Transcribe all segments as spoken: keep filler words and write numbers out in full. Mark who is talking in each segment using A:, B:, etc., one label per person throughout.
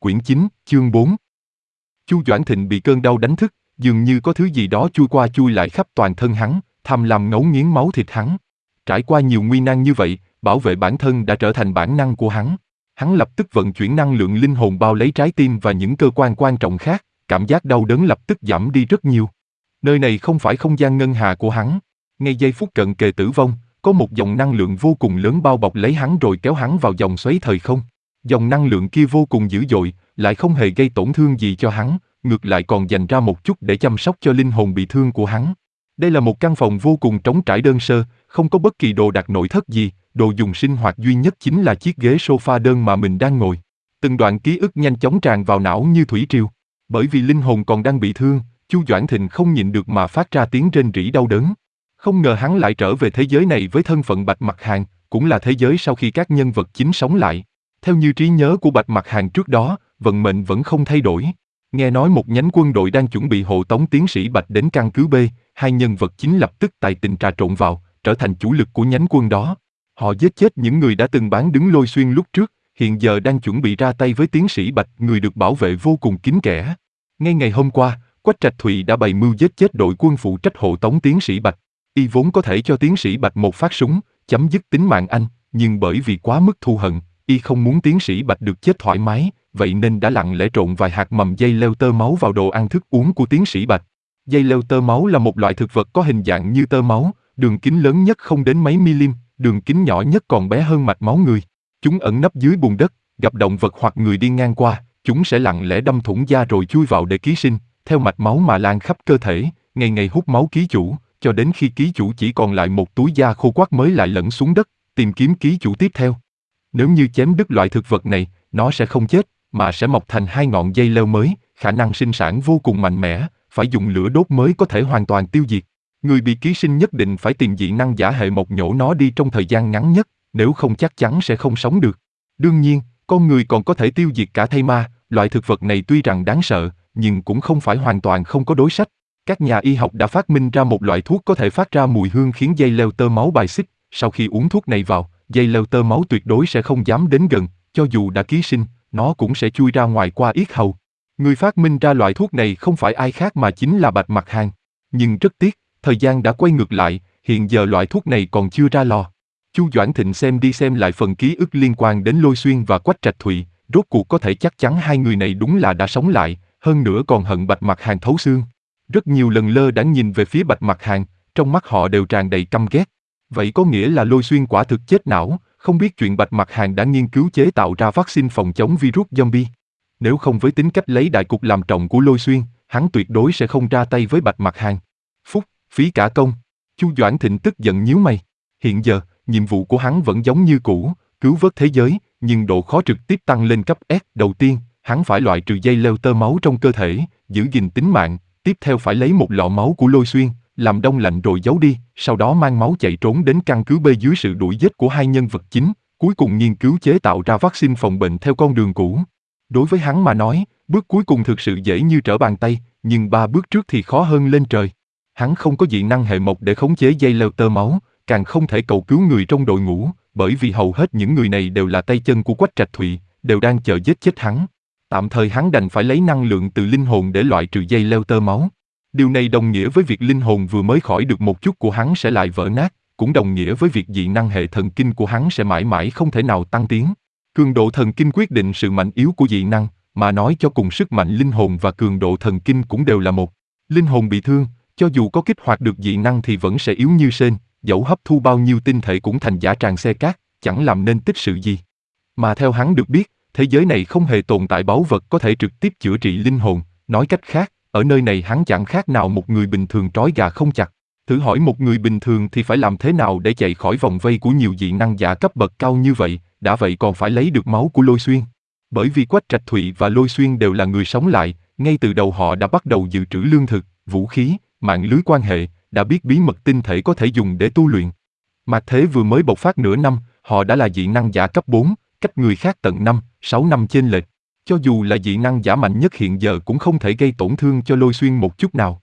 A: Quyển chín, chương bốn. Chu Doãn Thịnh bị cơn đau đánh thức, dường như có thứ gì đó chui qua chui lại khắp toàn thân hắn, tham lam ngấu nghiến máu thịt hắn. Trải qua nhiều nguy nan như vậy, bảo vệ bản thân đã trở thành bản năng của hắn. Hắn lập tức vận chuyển năng lượng linh hồn bao lấy trái tim và những cơ quan quan trọng khác, cảm giác đau đớn lập tức giảm đi rất nhiều. Nơi này không phải không gian ngân hà của hắn. Ngay giây phút cận kề tử vong, có một dòng năng lượng vô cùng lớn bao bọc lấy hắn rồi kéo hắn vào dòng xoáy thời không. Dòng năng lượng kia vô cùng dữ dội, lại không hề gây tổn thương gì cho hắn, ngược lại còn dành ra một chút để chăm sóc cho linh hồn bị thương của hắn. Đây là một căn phòng vô cùng trống trải đơn sơ, không có bất kỳ đồ đạc nội thất gì, đồ dùng sinh hoạt duy nhất chính là chiếc ghế sofa đơn mà mình đang ngồi. Từng đoạn ký ức nhanh chóng tràn vào não như thủy triều. Bởi vì linh hồn còn đang bị thương, Chu Doãn Thịnh không nhịn được mà phát ra tiếng rên rỉ đau đớn. Không ngờ hắn lại trở về thế giới này với thân phận Bạch Mặc Hàn, cũng là thế giới sau khi các nhân vật chính sống lại. Theo như trí nhớ của Bạch Mặc Hàn trước đó, vận mệnh vẫn không thay đổi. Nghe nói một nhánh quân đội đang chuẩn bị hộ tống tiến sĩ Bạch đến căn cứ B, hai nhân vật chính lập tức tài tình trà trộn vào, trở thành chủ lực của nhánh quân đó. Họ giết chết những người đã từng bán đứng Lôi Xuyên lúc trước, hiện giờ đang chuẩn bị ra tay với tiến sĩ Bạch, người được bảo vệ vô cùng kín kẽ. Ngay ngày hôm qua, Quách Trạch Thụy đã bày mưu giết chết đội quân phụ trách hộ tống tiến sĩ Bạch. Y vốn có thể cho tiến sĩ Bạch một phát súng, chấm dứt tính mạng anh, nhưng bởi vì quá mức thù hận, Y không muốn tiến sĩ Bạch được chết thoải mái, vậy nên đã lặng lẽ trộn vài hạt mầm dây leo tơ máu vào đồ ăn thức uống của tiến sĩ Bạch. Dây leo tơ máu là một loại thực vật có hình dạng như tơ máu, đường kính lớn nhất không đến mấy milim, đường kính nhỏ nhất còn bé hơn mạch máu người. Chúng ẩn nấp dưới bùn đất, gặp động vật hoặc người đi ngang qua, chúng sẽ lặng lẽ đâm thủng da rồi chui vào để ký sinh, theo mạch máu mà lan khắp cơ thể, ngày ngày hút máu ký chủ, cho đến khi ký chủ chỉ còn lại một túi da khô quắt mới lại lẫn xuống đất, tìm kiếm ký chủ tiếp theo. Nếu như chém đứt loại thực vật này, nó sẽ không chết, mà sẽ mọc thành hai ngọn dây leo mới, khả năng sinh sản vô cùng mạnh mẽ, phải dùng lửa đốt mới có thể hoàn toàn tiêu diệt. Người bị ký sinh nhất định phải tìm dị năng giả hệ mộc nhổ nó đi trong thời gian ngắn nhất, nếu không chắc chắn sẽ không sống được. Đương nhiên, con người còn có thể tiêu diệt cả thây ma, loại thực vật này tuy rằng đáng sợ, nhưng cũng không phải hoàn toàn không có đối sách. Các nhà y học đã phát minh ra một loại thuốc có thể phát ra mùi hương khiến dây leo tơ máu bài xích, sau khi uống thuốc này vào, dây leo tơ máu tuyệt đối sẽ không dám đến gần, cho dù đã ký sinh, nó cũng sẽ chui ra ngoài qua yết hầu. Người phát minh ra loại thuốc này không phải ai khác mà chính là Bạch Mặc Hàn. Nhưng rất tiếc, thời gian đã quay ngược lại, hiện giờ loại thuốc này còn chưa ra lò. Chu Doãn Thịnh xem đi xem lại phần ký ức liên quan đến Lôi Xuyên và Quách Trạch Thụy, rốt cuộc có thể chắc chắn hai người này đúng là đã sống lại, hơn nữa còn hận Bạch Mặc Hàn thấu xương. Rất nhiều lần lơ đãng nhìn về phía Bạch Mặc Hàn, trong mắt họ đều tràn đầy căm ghét. Vậy có nghĩa là Lôi Xuyên quả thực chết não, không biết chuyện Bạch Mặc Hàn đã nghiên cứu chế tạo ra vaccine phòng chống virus zombie. Nếu không với tính cách lấy đại cục làm trọng của Lôi Xuyên, hắn tuyệt đối sẽ không ra tay với Bạch Mặc Hàn. Phúc, phí cả công. Chu Doãn Thịnh tức giận nhíu mày. Hiện giờ, nhiệm vụ của hắn vẫn giống như cũ, cứu vớt thế giới, nhưng độ khó trực tiếp tăng lên cấp S. Đầu tiên, hắn phải loại trừ dây leo tơ máu trong cơ thể, giữ gìn tính mạng. Tiếp theo phải lấy một lọ máu của Lôi Xuyên, làm đông lạnh rồi giấu đi, sau đó mang máu chạy trốn đến căn cứ B dưới sự đuổi giết của hai nhân vật chính, cuối cùng nghiên cứu chế tạo ra vaccine phòng bệnh theo con đường cũ. Đối với hắn mà nói, bước cuối cùng thực sự dễ như trở bàn tay, nhưng ba bước trước thì khó hơn lên trời. Hắn không có dị năng hệ mộc để khống chế dây leo tơ máu, càng không thể cầu cứu người trong đội ngũ, bởi vì hầu hết những người này đều là tay chân của Quách Trạch Thụy, đều đang chờ giết chết hắn. Tạm thời hắn đành phải lấy năng lượng từ linh hồn để loại trừ dây leo tơ máu. Điều này đồng nghĩa với việc linh hồn vừa mới khỏi được một chút của hắn sẽ lại vỡ nát, cũng đồng nghĩa với việc dị năng hệ thần kinh của hắn sẽ mãi mãi không thể nào tăng tiến. Cường độ thần kinh quyết định sự mạnh yếu của dị năng, mà nói cho cùng sức mạnh linh hồn và cường độ thần kinh cũng đều là một. Linh hồn bị thương, cho dù có kích hoạt được dị năng thì vẫn sẽ yếu như sên, dẫu hấp thu bao nhiêu tinh thể cũng thành giả tràng xe cát, chẳng làm nên tích sự gì. Mà theo hắn được biết, thế giới này không hề tồn tại báu vật có thể trực tiếp chữa trị linh hồn, nói cách khác, ở nơi này hắn chẳng khác nào một người bình thường trói gà không chặt. Thử hỏi một người bình thường thì phải làm thế nào để chạy khỏi vòng vây của nhiều dị năng giả cấp bậc cao như vậy, đã vậy còn phải lấy được máu của Lôi Xuyên. Bởi vì Quách Trạch Thụy và Lôi Xuyên đều là người sống lại, ngay từ đầu họ đã bắt đầu dự trữ lương thực, vũ khí, mạng lưới quan hệ, đã biết bí mật tinh thể có thể dùng để tu luyện. Mạt thế vừa mới bộc phát nửa năm, họ đã là dị năng giả cấp bốn, cách người khác tận năm, sáu năm chênh lệch. Cho dù là dị năng giả mạnh nhất hiện giờ cũng không thể gây tổn thương cho Lôi Xuyên một chút nào.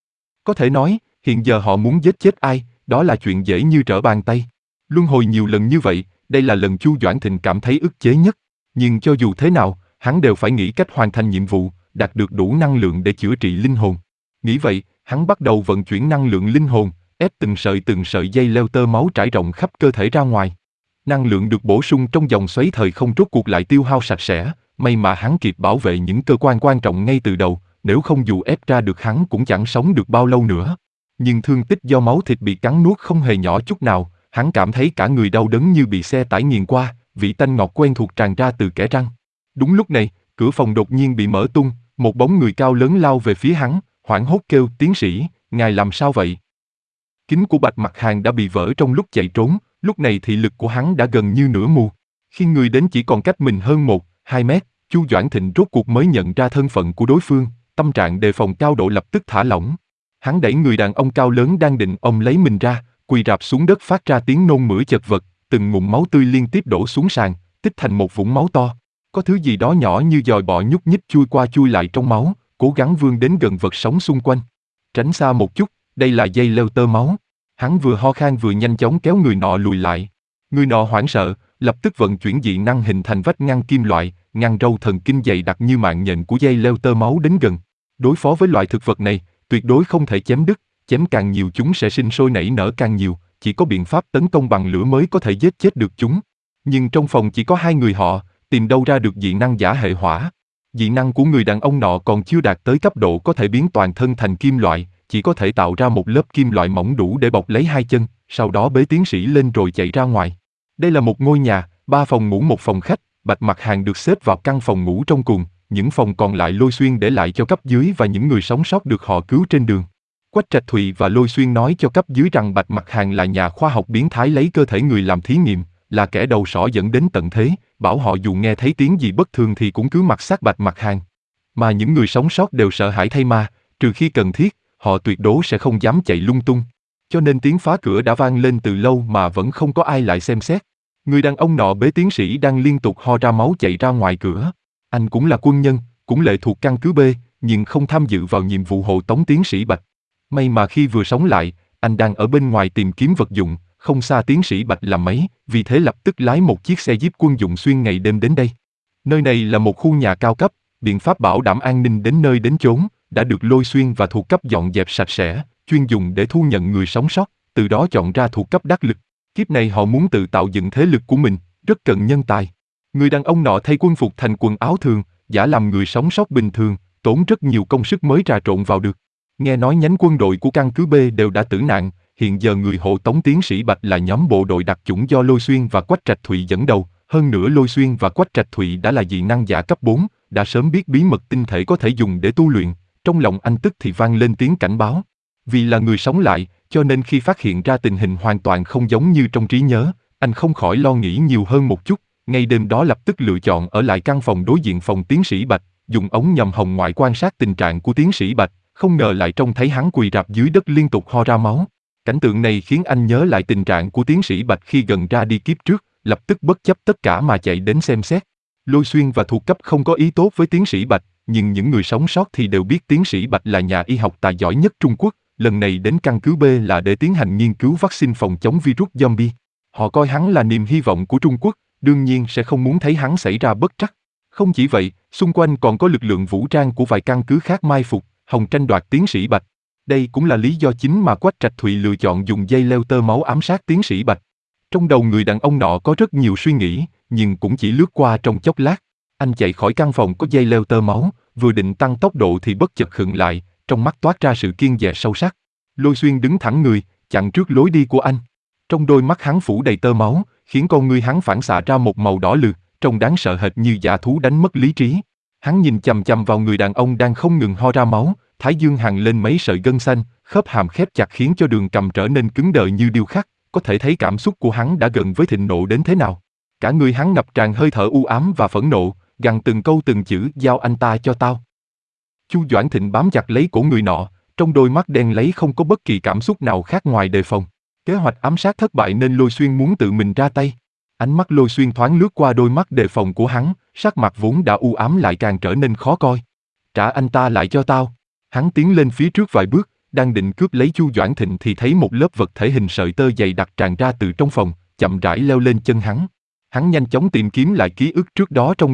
A: Có thể nói, hiện giờ họ muốn giết chết ai, đó là chuyện dễ như trở bàn tay. Luân hồi nhiều lần như vậy, đây là lần Chu Doãn Thịnh cảm thấy ức chế nhất. Nhưng cho dù thế nào, hắn đều phải nghĩ cách hoàn thành nhiệm vụ, đạt được đủ năng lượng để chữa trị linh hồn. Nghĩ vậy, hắn bắt đầu vận chuyển năng lượng linh hồn, ép từng sợi từng sợi dây leo tơ máu trải rộng khắp cơ thể ra ngoài. Năng lượng được bổ sung trong dòng xoáy thời không rốt cuộc lại tiêu hao sạch sẽ, may mà hắn kịp bảo vệ những cơ quan quan trọng ngay từ đầu, nếu không dù ép ra được hắn cũng chẳng sống được bao lâu nữa. Nhưng thương tích do máu thịt bị cắn nuốt không hề nhỏ chút nào, hắn cảm thấy cả người đau đớn như bị xe tải nghiền qua, vị tanh ngọt quen thuộc tràn ra từ kẽ răng. Đúng lúc này, cửa phòng đột nhiên bị mở tung, một bóng người cao lớn lao về phía hắn, hoảng hốt kêu, tiến sĩ, ngài làm sao vậy? Kính của Bạch Mặc Hàn đã bị vỡ trong lúc chạy trốn, lúc này thị lực của hắn đã gần như nửa mù. Khi người đến chỉ còn cách mình hơn một, hai mét, Chu Doãn Thịnh rốt cuộc mới nhận ra thân phận của đối phương, tâm trạng đề phòng cao độ lập tức thả lỏng. Hắn đẩy người đàn ông cao lớn đang định ôm lấy mình ra, quỳ rạp xuống đất phát ra tiếng nôn mửa chật vật, từng ngụm máu tươi liên tiếp đổ xuống sàn, tích thành một vũng máu to. Có thứ gì đó nhỏ như dòi bọ nhúc nhích chui qua chui lại trong máu, cố gắng vươn đến gần vật sống xung quanh. Tránh xa một chút, đây là dây leo tơ máu. Hắn vừa ho khan vừa nhanh chóng kéo người nọ lùi lại. Người nọ hoảng sợ, lập tức vận chuyển dị năng hình thành vách ngăn kim loại, ngăn râu thần kinh dày đặc như mạng nhện của dây leo tơ máu đến gần. Đối phó với loại thực vật này, tuyệt đối không thể chém đứt, chém càng nhiều chúng sẽ sinh sôi nảy nở càng nhiều, chỉ có biện pháp tấn công bằng lửa mới có thể giết chết được chúng. Nhưng trong phòng chỉ có hai người họ, tìm đâu ra được dị năng giả hệ hỏa. Dị năng của người đàn ông nọ còn chưa đạt tới cấp độ có thể biến toàn thân thành kim loại, chỉ có thể tạo ra một lớp kim loại mỏng đủ để bọc lấy hai chân, sau đó bế tiến sĩ lên rồi chạy ra ngoài. Đây là một ngôi nhà, ba phòng ngủ một phòng khách, Bạch Mặc Hàn được xếp vào căn phòng ngủ trong cùng, những phòng còn lại Lôi Xuyên để lại cho cấp dưới và những người sống sót được họ cứu trên đường. Quách Trạch Thụy và Lôi Xuyên nói cho cấp dưới rằng Bạch Mặc Hàn là nhà khoa học biến thái lấy cơ thể người làm thí nghiệm, là kẻ đầu sỏ dẫn đến tận thế, bảo họ dù nghe thấy tiếng gì bất thường thì cũng cứ mặc xác Bạch Mặc Hàn. Mà những người sống sót đều sợ hãi thay ma, trừ khi cần thiết, họ tuyệt đối sẽ không dám chạy lung tung. Cho nên tiếng phá cửa đã vang lên từ lâu mà vẫn không có ai lại xem xét. Người đàn ông nọ bế tiến sĩ đang liên tục ho ra máu chạy ra ngoài cửa. Anh cũng là quân nhân, cũng lệ thuộc căn cứ B, nhưng không tham dự vào nhiệm vụ hộ tống tiến sĩ Bạch. May mà khi vừa sống lại, anh đang ở bên ngoài tìm kiếm vật dụng, không xa tiến sĩ Bạch là mấy, vì thế lập tức lái một chiếc xe jeep quân dụng xuyên ngày đêm đến đây. Nơi này là một khu nhà cao cấp, biện pháp bảo đảm an ninh đến nơi đến chốn, đã được Lôi Xuyên và thuộc cấp dọn dẹp sạch sẽ, chuyên dùng để thu nhận người sống sót, từ đó chọn ra thuộc cấp đắc lực. Kiếp này họ muốn tự tạo dựng thế lực của mình, rất cần nhân tài. Người đàn ông nọ thay quân phục thành quần áo thường, giả làm người sống sót bình thường, tốn rất nhiều công sức mới trà trộn vào được. Nghe nói nhánh quân đội của căn cứ B đều đã tử nạn, hiện giờ người hộ tống tiến sĩ Bạch là nhóm bộ đội đặc chủng do Lôi Xuyên và Quách Trạch Thụy dẫn đầu, hơn nữa Lôi Xuyên và Quách Trạch Thụy đã là dị năng giả cấp bốn, đã sớm biết bí mật tinh thể có thể dùng để tu luyện, trong lòng anh tức thì vang lên tiếng cảnh báo. Vì là người sống lại, cho nên khi phát hiện ra tình hình hoàn toàn không giống như trong trí nhớ, anh không khỏi lo nghĩ nhiều hơn một chút, ngay đêm đó lập tức lựa chọn ở lại căn phòng đối diện phòng tiến sĩ Bạch, dùng ống nhòm hồng ngoại quan sát tình trạng của tiến sĩ Bạch, không ngờ lại trông thấy hắn quỳ rạp dưới đất liên tục ho ra máu. Cảnh tượng này khiến anh nhớ lại tình trạng của tiến sĩ Bạch khi gần ra đi kiếp trước, lập tức bất chấp tất cả mà chạy đến xem xét. Lôi Xuyên và thuộc cấp không có ý tốt với tiến sĩ Bạch, nhưng những người sống sót thì đều biết tiến sĩ Bạch là nhà y học tài giỏi nhất Trung Quốc, lần này đến căn cứ B là để tiến hành nghiên cứu vaccine phòng chống virus zombie. Họ coi hắn là niềm hy vọng của Trung Quốc, đương nhiên sẽ không muốn thấy hắn xảy ra bất trắc. Không chỉ vậy, xung quanh còn có lực lượng vũ trang của vài căn cứ khác mai phục, hòng tranh đoạt tiến sĩ Bạch. Đây cũng là lý do chính mà Quách Trạch Thụy lựa chọn dùng dây leo tơ máu ám sát tiến sĩ Bạch. Trong đầu người đàn ông nọ có rất nhiều suy nghĩ, nhưng cũng chỉ lướt qua trong chốc lát. Anh chạy khỏi căn phòng có dây leo tơ máu, vừa định tăng tốc độ thì bất chợt khựng lại, trong mắt toát ra sự kiêng dè sâu sắc. Lôi Xuyên đứng thẳng người, chặn trước lối đi của anh. Trong đôi mắt hắn phủ đầy tơ máu, khiến con ngươi hắn phản xạ ra một màu đỏ lừ, trông đáng sợ hệt như dã thú đánh mất lý trí. Hắn nhìn chằm chằm vào người đàn ông đang không ngừng ho ra máu, thái dương hằn lên mấy sợi gân xanh, khớp hàm khép chặt khiến cho đường cầm trở nên cứng đờ như điêu khắc, có thể thấy cảm xúc của hắn đã gần với thịnh nộ đến thế nào. Cả người hắn ngập tràn hơi thở u ám và phẫn nộ, gằn từng câu từng chữ, giao anh ta cho tao. Chu Doãn Thịnh bám chặt lấy cổ người nọ, trong đôi mắt đen lấy không có bất kỳ cảm xúc nào khác ngoài đề phòng. Kế hoạch ám sát thất bại nên Lôi Xuyên muốn tự mình ra tay. Ánh mắt Lôi Xuyên thoáng lướt qua đôi mắt đề phòng của hắn, sắc mặt vốn đã u ám lại càng trở nên khó coi. Trả anh ta lại cho tao. Hắn tiến lên phía trước vài bước, đang định cướp lấy Chu Doãn Thịnh thì thấy một lớp vật thể hình sợi tơ dày đặc tràn ra từ trong phòng, chậm rãi leo lên chân hắn. Hắn nhanh chóng tìm kiếm lại ký ức trước đó trong đầu,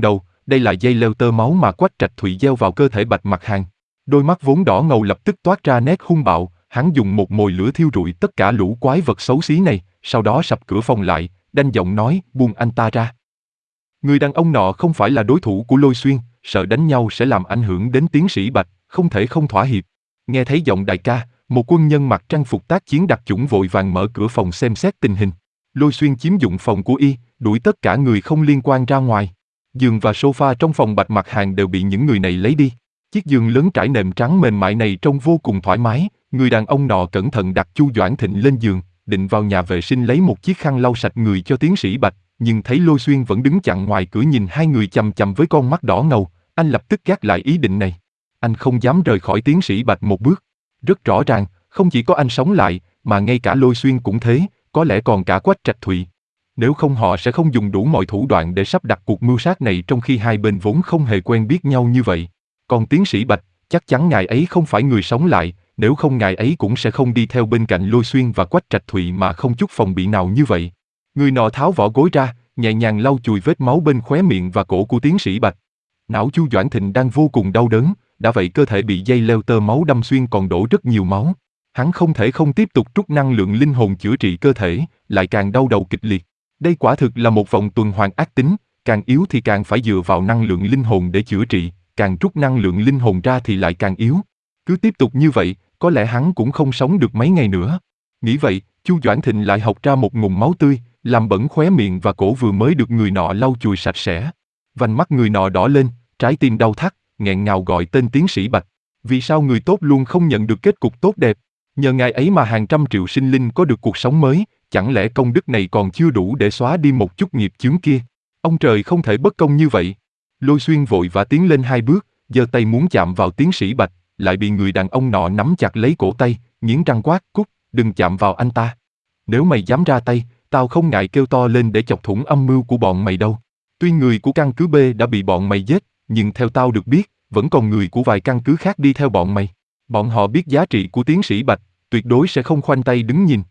A: đây là dây leo tơ máu mà Quách Trạch Thụy gieo vào cơ thể Bạch Mặc Hàng. Đôi mắt vốn đỏ ngầu lập tức toát ra nét hung bạo, hắn dùng một mồi lửa thiêu rụi tất cả lũ quái vật xấu xí này, sau đó sập cửa phòng lại, đanh giọng nói, buông anh ta ra. Người đàn ông nọ không phải là đối thủ của Lôi Xuyên, sợ đánh nhau sẽ làm ảnh hưởng đến tiến sĩ Bạch, không thể không thỏa hiệp. Nghe thấy giọng đại ca, một quân nhân mặc trang phục tác chiến đặc chủng vội vàng mở cửa phòng xem xét tình hình. Lôi Xuyên chiếm dụng phòng của y, đuổi tất cả người không liên quan ra ngoài. Giường và sofa trong phòng Bạch Mặc Hàng đều bị những người này lấy đi. Chiếc giường lớn trải nệm trắng mềm mại này trông vô cùng thoải mái. Người đàn ông nọ cẩn thận đặt Chu Doãn Thịnh lên giường, định vào nhà vệ sinh lấy một chiếc khăn lau sạch người cho tiến sĩ Bạch, nhưng thấy Lôi Xuyên vẫn đứng chặn ngoài cửa nhìn hai người chằm chằm với con mắt đỏ ngầu, anh lập tức gác lại ý định này. Anh không dám rời khỏi tiến sĩ Bạch một bước. Rất rõ ràng, không chỉ có anh sống lại, mà ngay cả Lôi Xuyên cũng thế, có lẽ còn cả Quách Trạch Thụy. Nếu không họ sẽ không dùng đủ mọi thủ đoạn để sắp đặt cuộc mưu sát này trong khi hai bên vốn không hề quen biết nhau như vậy. Còn tiến sĩ Bạch, chắc chắn ngài ấy không phải người sống lại, nếu không ngài ấy cũng sẽ không đi theo bên cạnh Lôi Xuyên và Quách Trạch Thụy mà không chút phòng bị nào như vậy. Người nọ tháo vỏ gối ra, nhẹ nhàng lau chùi vết máu bên khóe miệng và cổ của tiến sĩ Bạch. Não Chu Doãn Thịnh đang vô cùng đau đớn, đã vậy cơ thể bị dây leo tơ máu đâm xuyên còn đổ rất nhiều máu. Hắn không thể không tiếp tục trút năng lượng linh hồn chữa trị cơ thể, lại càng đau đầu kịch liệt. Đây quả thực là một vòng tuần hoàn ác tính, càng yếu thì càng phải dựa vào năng lượng linh hồn để chữa trị, càng trút năng lượng linh hồn ra thì lại càng yếu. Cứ tiếp tục như vậy, có lẽ hắn cũng không sống được mấy ngày nữa. Nghĩ vậy, Chu Doãn Thịnh lại học ra một ngụm máu tươi, làm bẩn khóe miệng và cổ vừa mới được người nọ lau chùi sạch sẽ. Vành mắt người nọ đỏ lên, trái tim đau thắt, nghẹn ngào gọi tên tiến sĩ Bạch. Vì sao người tốt luôn không nhận được kết cục tốt đẹp? Nhờ ngài ấy mà hàng trăm triệu sinh linh có được cuộc sống mới, chẳng lẽ công đức này còn chưa đủ để xóa đi một chút nghiệp chướng kia? Ông trời không thể bất công như vậy. Lôi Xuyên vội và tiến lên hai bước, giơ tay muốn chạm vào tiến sĩ Bạch, lại bị người đàn ông nọ nắm chặt lấy cổ tay, nghiến răng quát, cút, đừng chạm vào anh ta. Nếu mày dám ra tay, tao không ngại kêu to lên để chọc thủng âm mưu của bọn mày đâu. Tuy người của căn cứ B đã bị bọn mày giết, nhưng theo tao được biết, vẫn còn người của vài căn cứ khác đi theo bọn mày. Bọn họ biết giá trị của tiến sĩ Bạch, tuyệt đối sẽ không khoanh tay đứng nhìn.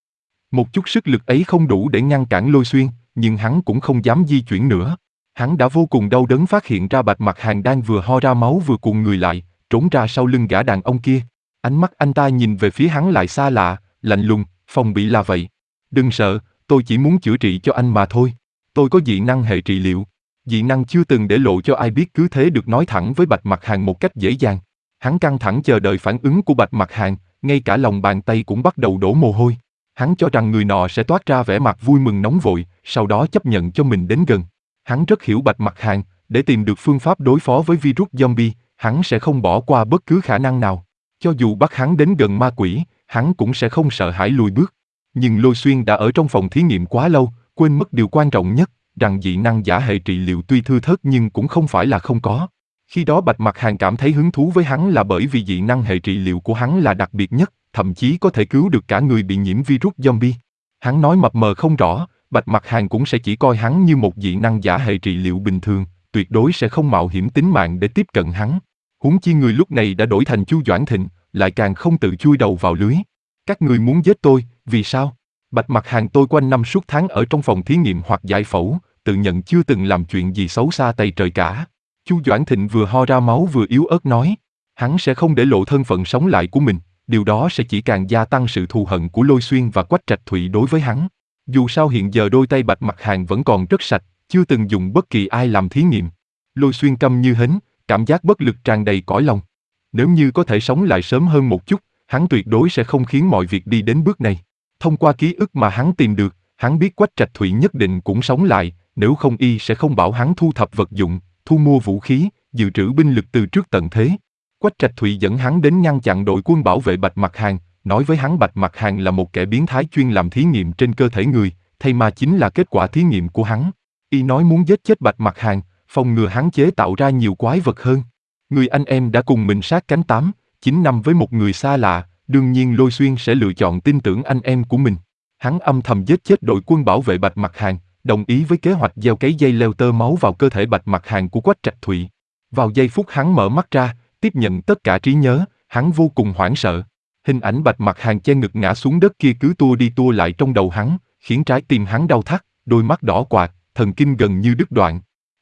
A: Một chút sức lực ấy không đủ để ngăn cản Lôi Xuyên, nhưng hắn cũng không dám di chuyển nữa. Hắn đã vô cùng đau đớn phát hiện ra Bạch Mặc Hàng đang vừa ho ra máu vừa cuộn người lại, trốn ra sau lưng gã đàn ông kia. Ánh mắt anh ta nhìn về phía hắn lại xa lạ, lạnh lùng, phòng bị là vậy. Đừng sợ, tôi chỉ muốn chữa trị cho anh mà thôi. Tôi có dị năng hệ trị liệu. Dị năng chưa từng để lộ cho ai biết, cứ thế được nói thẳng với Bạch Mặc Hàng một cách dễ dàng. Hắn căng thẳng chờ đợi phản ứng của Bạch Mặc Hàng, ngay cả lòng bàn tay cũng bắt đầu đổ mồ hôi. Hắn cho rằng người nọ sẽ toát ra vẻ mặt vui mừng nóng vội, sau đó chấp nhận cho mình đến gần. Hắn rất hiểu Bạch Mặc Hàng, để tìm được phương pháp đối phó với virus zombie, hắn sẽ không bỏ qua bất cứ khả năng nào. Cho dù bắt hắn đến gần ma quỷ, hắn cũng sẽ không sợ hãi lùi bước. Nhưng Lôi Xuyên đã ở trong phòng thí nghiệm quá lâu, quên mất điều quan trọng nhất, rằng dị năng giả hệ trị liệu tuy thưa thớt nhưng cũng không phải là không có. Khi đó Bạch Mặc Hàng cảm thấy hứng thú với hắn là bởi vì dị năng hệ trị liệu của hắn là đặc biệt nhất, thậm chí có thể cứu được cả người bị nhiễm virus zombie. Hắn nói mập mờ không rõ, Bạch Mặc Hàng cũng sẽ chỉ coi hắn như một dị năng giả hệ trị liệu bình thường, tuyệt đối sẽ không mạo hiểm tính mạng để tiếp cận hắn. Huống chi người lúc này đã đổi thành Chu Doãn Thịnh, lại càng không tự chui đầu vào lưới. Các người muốn giết tôi, vì sao? Bạch Mặc Hàng tôi quanh năm suốt tháng ở trong phòng thí nghiệm hoặc giải phẫu, tự nhận chưa từng làm chuyện gì xấu xa tày trời cả. Chu Doãn Thịnh vừa ho ra máu vừa yếu ớt nói, hắn sẽ không để lộ thân phận sống lại của mình, điều đó sẽ chỉ càng gia tăng sự thù hận của Lôi Xuyên và Quách Trạch Thụy đối với hắn. Dù sao hiện giờ đôi tay Bạch Mặc Hàng vẫn còn rất sạch, chưa từng dùng bất kỳ ai làm thí nghiệm. Lôi Xuyên câm như hến, cảm giác bất lực tràn đầy cõi lòng. Nếu như có thể sống lại sớm hơn một chút, hắn tuyệt đối sẽ không khiến mọi việc đi đến bước này. Thông qua ký ức mà hắn tìm được, hắn biết Quách Trạch Thụy nhất định cũng sống lại, nếu không y sẽ không bảo hắn thu thập vật dụng, thu mua vũ khí, dự trữ binh lực từ trước tận thế. Quách Trạch Thụy dẫn hắn đến ngăn chặn đội quân bảo vệ Bạch Mặc Hàng, nói với hắn Bạch Mặc Hàng là một kẻ biến thái chuyên làm thí nghiệm trên cơ thể người, thay mà chính là kết quả thí nghiệm của hắn. Y nói muốn giết chết Bạch Mặc Hàng, phòng ngừa hắn chế tạo ra nhiều quái vật hơn. Người anh em đã cùng mình sát cánh tám, chín năm với một người xa lạ, đương nhiên Lôi Xuyên sẽ lựa chọn tin tưởng anh em của mình. Hắn âm thầm giết chết đội quân bảo vệ Bạch Mặc Hàng, đồng ý với kế hoạch gieo cấy dây leo tơ máu vào cơ thể Bạch Mặc Hàng của Quách Trạch Thụy. Vào giây phút hắn mở mắt ra, tiếp nhận tất cả trí nhớ, hắn vô cùng hoảng sợ. Hình ảnh Bạch Mặc Hàng che ngực ngã xuống đất kia cứ tua đi tua lại trong đầu hắn, khiến trái tim hắn đau thắt, đôi mắt đỏ quạt, thần kinh gần như đứt đoạn.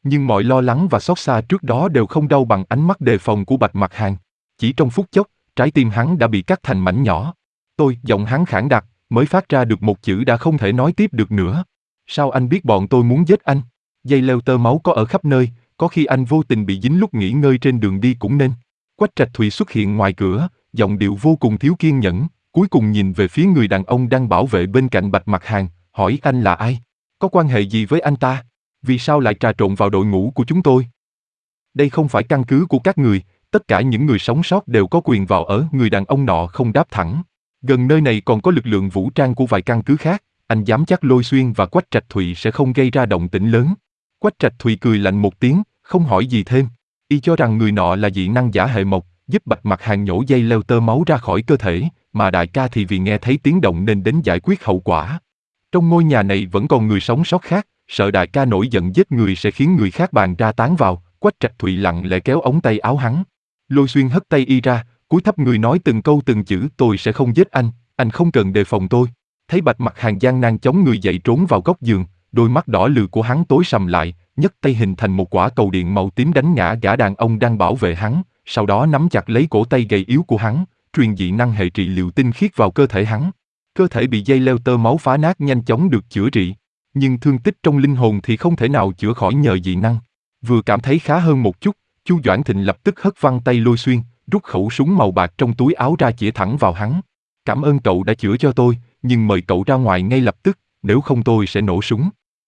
A: Nhưng mọi lo lắng và xót xa trước đó đều không đau bằng ánh mắt đề phòng của Bạch Mặc Hàn. Chỉ trong phút chốc, trái tim hắn đã bị cắt thành mảnh nhỏ. Tôi, giọng hắn khản đặc, mới phát ra được một chữ đã không thể nói tiếp được nữa. Sao anh biết bọn tôi muốn giết anh? Dây leo tơ máu có ở khắp nơi, có khi anh vô tình bị dính lúc nghỉ ngơi trên đường đi cũng nên. Quách Trạch Thùy xuất hiện ngoài cửa, giọng điệu vô cùng thiếu kiên nhẫn, cuối cùng nhìn về phía người đàn ông đang bảo vệ bên cạnh Bạch Mặc Hàn, hỏi anh là ai? Có quan hệ gì với anh ta? Vì sao lại trà trộn vào đội ngũ của chúng tôi? Đây không phải căn cứ của các người, tất cả những người sống sót đều có quyền vào ở. Người đàn ông nọ không đáp thẳng. Gần nơi này còn có lực lượng vũ trang của vài căn cứ khác, anh dám chắc Lôi Xuyên và Quách Trạch Thùy sẽ không gây ra động tĩnh lớn. Quách Trạch Thùy cười lạnh một tiếng, không hỏi gì thêm. Y cho rằng người nọ là dị năng giả hệ mộc, giúp Bạch Mặc Hàn nhổ dây leo tơ máu ra khỏi cơ thể, mà đại ca thì vì nghe thấy tiếng động nên đến giải quyết hậu quả. Trong ngôi nhà này vẫn còn người sống sót khác, sợ đại ca nổi giận giết người sẽ khiến người khác bàn ra tán vào. Quách Trạch Thùy lặng lẽ kéo ống tay áo hắn. Lôi Xuyên hất tay y ra, cúi thấp người nói từng câu từng chữ, tôi sẽ không giết anh, anh không cần đề phòng tôi. Thấy Bạch Mặc Hàn gian nan chống người dậy trốn vào góc giường, đôi mắt đỏ lừ của hắn tối sầm lại, nhấc tay hình thành một quả cầu điện màu tím đánh ngã gã đàn ông đang bảo vệ hắn, sau đó nắm chặt lấy cổ tay gầy yếu của hắn, truyền dị năng hệ trị liệu tinh khiết vào cơ thể hắn. Cơ thể bị dây leo tơ máu phá nát nhanh chóng được chữa trị, nhưng thương tích trong linh hồn thì không thể nào chữa khỏi nhờ dị năng. Vừa cảm thấy khá hơn một chút, Chu Doãn Thịnh lập tức hất văng tay Lôi Xuyên, rút khẩu súng màu bạc trong túi áo ra chĩa thẳng vào hắn. Cảm ơn cậu đã chữa cho tôi, nhưng mời cậu ra ngoài ngay lập tức, nếu không tôi sẽ nổ súng.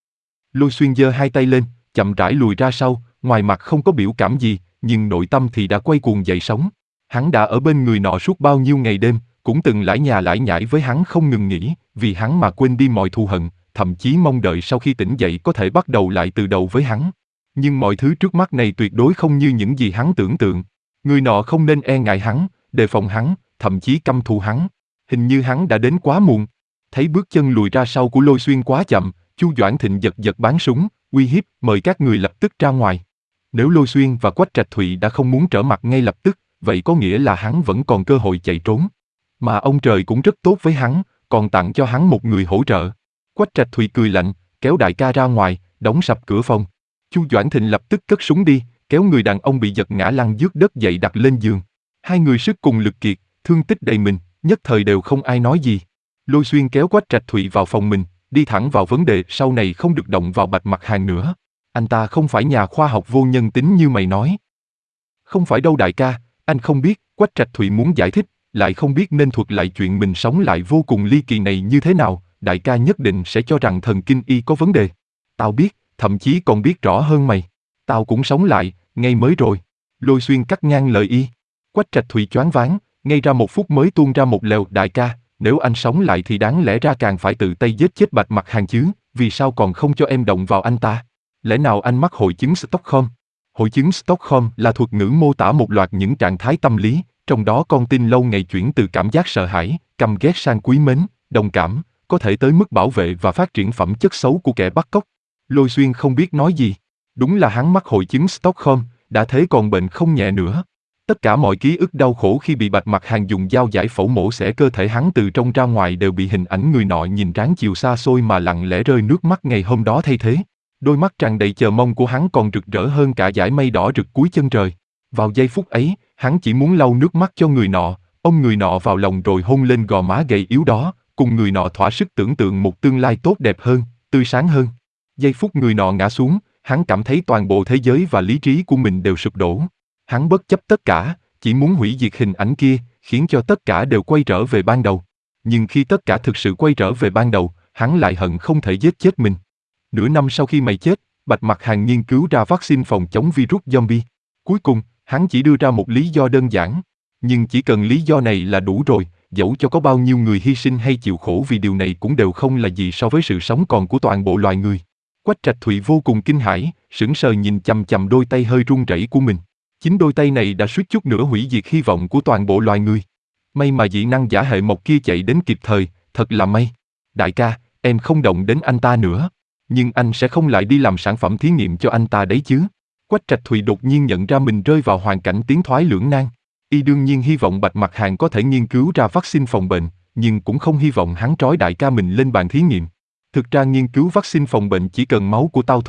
A: Lôi Xuyên giơ hai tay lên, chậm rãi lùi ra sau, ngoài mặt không có biểu cảm gì, nhưng nội tâm thì đã quay cuồng dậy sóng. Hắn đã ở bên người nọ suốt bao nhiêu ngày đêm, cũng từng lải nhà lải nhải với hắn không ngừng nghỉ, vì hắn mà quên đi mọi thù hận, thậm chí mong đợi sau khi tỉnh dậy có thể bắt đầu lại từ đầu với hắn. Nhưng mọi thứ trước mắt này tuyệt đối không như những gì hắn tưởng tượng. Người nọ không nên e ngại hắn, đề phòng hắn, thậm chí căm thù hắn. Hình như hắn đã đến quá muộn. Thấy bước chân lùi ra sau của Lôi Xuyên quá chậm, Chu Doãn Thịnh giật giật báng súng, uy hiếp, mời các người lập tức ra ngoài. Nếu Lôi Xuyên và Quách Trạch Thùy đã không muốn trở mặt ngay lập tức, vậy có nghĩa là hắn vẫn còn cơ hội chạy trốn. Mà ông trời cũng rất tốt với hắn, còn tặng cho hắn một người hỗ trợ. Quách Trạch Thùy cười lạnh, kéo đại ca ra ngoài, đóng sập cửa phòng. Chu Doãn Thịnh lập tức cất súng đi, kéo người đàn ông bị giật ngã lăn dước đất dậy đặt lên giường. Hai người sức cùng lực kiệt, thương tích đầy mình, nhất thời đều không ai nói gì. Lôi Xuyên kéo Quách Trạch Thùy vào phòng mình, đi thẳng vào vấn đề, sau này không được động vào Bạch Mặc Hàn nữa. Anh ta không phải nhà khoa học vô nhân tính như mày nói. Không phải đâu đại ca, anh không biết. Quách Trạch Thùy muốn giải thích, lại không biết nên thuật lại chuyện mình sống lại vô cùng ly kỳ này như thế nào. Đại ca nhất định sẽ cho rằng thần kinh y có vấn đề. Tao biết, thậm chí còn biết rõ hơn mày. Tao cũng sống lại, ngay mới rồi. Lôi Xuyên cắt ngang lời y. Quách Trạch Thùy choáng váng, ngay ra một phút mới tuôn ra một lèo. Đại ca, nếu anh sống lại thì đáng lẽ ra càng phải tự tay giết chết Bạch Mặc Hàn chứ, vì sao còn không cho em động vào anh ta? Lẽ nào anh mắc hội chứng Stockholm? Hội chứng Stockholm là thuật ngữ mô tả một loạt những trạng thái tâm lý, trong đó con tin lâu ngày chuyển từ cảm giác sợ hãi, căm ghét sang quý mến, đồng cảm, có thể tới mức bảo vệ và phát triển phẩm chất xấu của kẻ bắt cóc. Lôi Xuyên không biết nói gì. Đúng là hắn mắc hội chứng Stockholm, đã thế còn bệnh không nhẹ nữa. Tất cả mọi ký ức đau khổ khi bị Bạch Mặc Hàn dùng dao giải phẫu mổ xẻ cơ thể hắn từ trong ra ngoài đều bị hình ảnh người nọ nhìn ráng chiều xa xôi mà lặng lẽ rơi nước mắt ngày hôm đó thay thế. Đôi mắt tràn đầy chờ mong của hắn còn rực rỡ hơn cả dải mây đỏ rực cuối chân trời. Vào giây phút ấy, hắn chỉ muốn lau nước mắt cho người nọ, ôm người nọ vào lòng rồi hôn lên gò má gầy yếu đó, cùng người nọ thỏa sức tưởng tượng một tương lai tốt đẹp hơn, tươi sáng hơn. Giây phút người nọ ngã xuống, hắn cảm thấy toàn bộ thế giới và lý trí của mình đều sụp đổ. Hắn bất chấp tất cả, chỉ muốn hủy diệt hình ảnh kia, khiến cho tất cả đều quay trở về ban đầu. Nhưng khi tất cả thực sự quay trở về ban đầu, hắn lại hận không thể giết chết mình. Nửa năm sau khi mày chết, Bạch Mặc Hàn nghiên cứu ra vaccine phòng chống virus zombie. Cuối cùng, hắn chỉ đưa ra một lý do đơn giản. Nhưng chỉ cần lý do này là đủ rồi, dẫu cho có bao nhiêu người hy sinh hay chịu khổ vì điều này cũng đều không là gì so với sự sống còn của toàn bộ loài người. Quách Trạch Thùy vô cùng kinh hãi, sững sờ nhìn chằm chằm đôi tay hơi run rẩy của mình. Chính đôi tay này đã suýt chút nữa hủy diệt hy vọng của toàn bộ loài người. May mà dị năng giả hệ mộc kia chạy đến kịp thời, thật là may. Đại ca, em không động đến anh ta nữa. Nhưng anh sẽ không lại đi làm sản phẩm thí nghiệm cho anh ta đấy chứ. Quách Trạch Thùy đột nhiên nhận ra mình rơi vào hoàn cảnh tiến thoái lưỡng nan. Y đương nhiên hy vọng Bạch Mặc Hàn có thể nghiên cứu ra vaccine phòng bệnh, nhưng cũng không hy vọng hắn trói đại ca mình lên bàn thí nghiệm. Thực ra nghiên cứu vaccine phòng bệnh chỉ cần máu của tao thôi,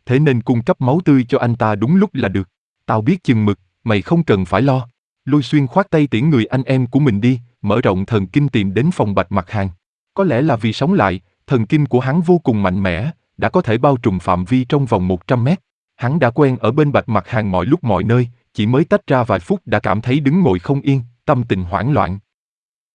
A: thế nên cung cấp máu tươi cho anh ta đúng lúc là được. Tao biết chừng mực, mày không cần phải lo. Lôi Xuyên khoát tay tiễn người anh em của mình đi, mở rộng thần kinh tìm đến phòng Bạch Mặc Hàng. Có lẽ là vì sống lại, thần kinh của hắn vô cùng mạnh mẽ, đã có thể bao trùm phạm vi trong vòng một trăm mét. Hắn đã quen ở bên Bạch Mặc Hàng mọi lúc mọi nơi, chỉ mới tách ra vài phút đã cảm thấy đứng ngồi không yên, tâm tình hoảng loạn.